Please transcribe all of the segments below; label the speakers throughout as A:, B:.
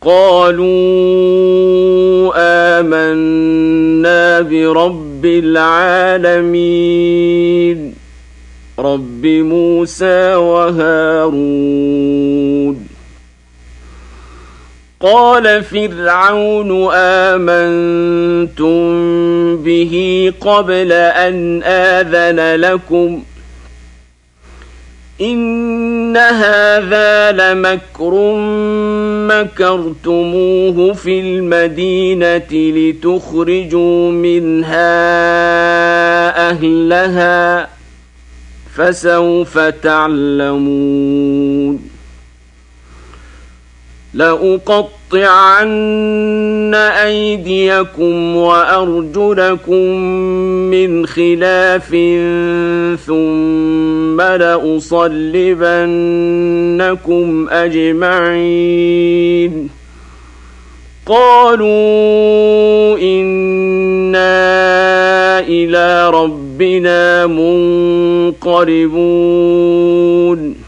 A: قالوا آمنا برب العالمين رب موسى وهارون. قال فرعون آمنتم به قبل أن آذن لكم إن هذا لمكر مكرتموه في المدينة لتخرجوا منها أهلها فسوف تعلمون. لأقطعن أيديكم وأرجلكم من خلاف ثم لأصلبنكم أجمعين. قالوا إنا إلى ربنا منقلبون.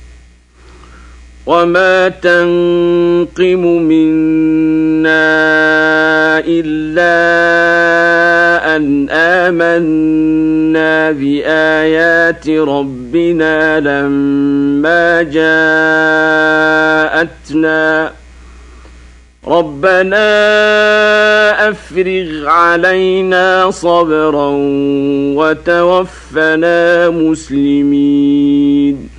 A: وما تنقم منا إلا أن آمنا بآيات ربنا لما جاءتنا ربنا أفرغ علينا صبرا وتوفنا مسلمين.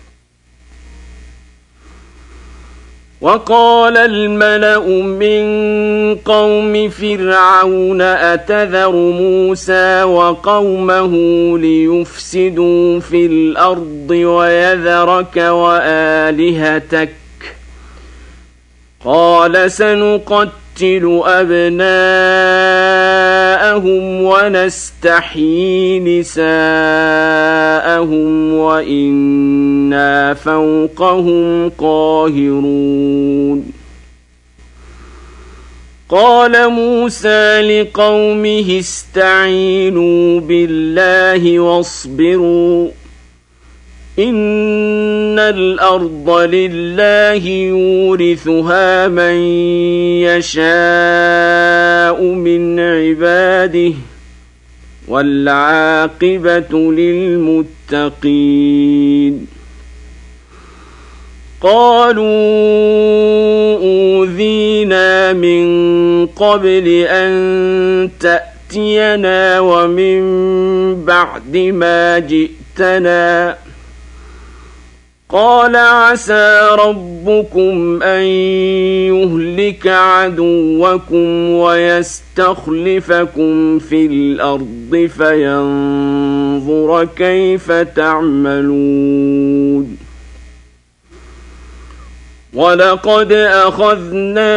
A: وقال الملأ من قوم فرعون أتذر موسى وقومه ليفسدوا في الأرض ويذرك وآلهتك قال سنقتل أبناءهم ونستحيي نساءهم وإنا فوقهم قاهرون. قال موسى لقومه استعينوا بالله واصبروا إن الأرض لله يورثها من يشاء من عباده والعاقبة للمتقين. قالوا أوذينا من قبل أن تأتينا ومن بعد ما جئتنا قال عسى ربكم أن يهلك عدوكم ويستخلفكم في الأرض فينظر كيف تعملون. ولقد أخذنا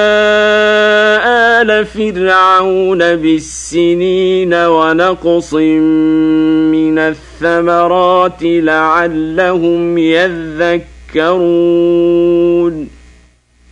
A: آل فرعون بالسنين ونقص من الثمرات لعلهم يذكرون.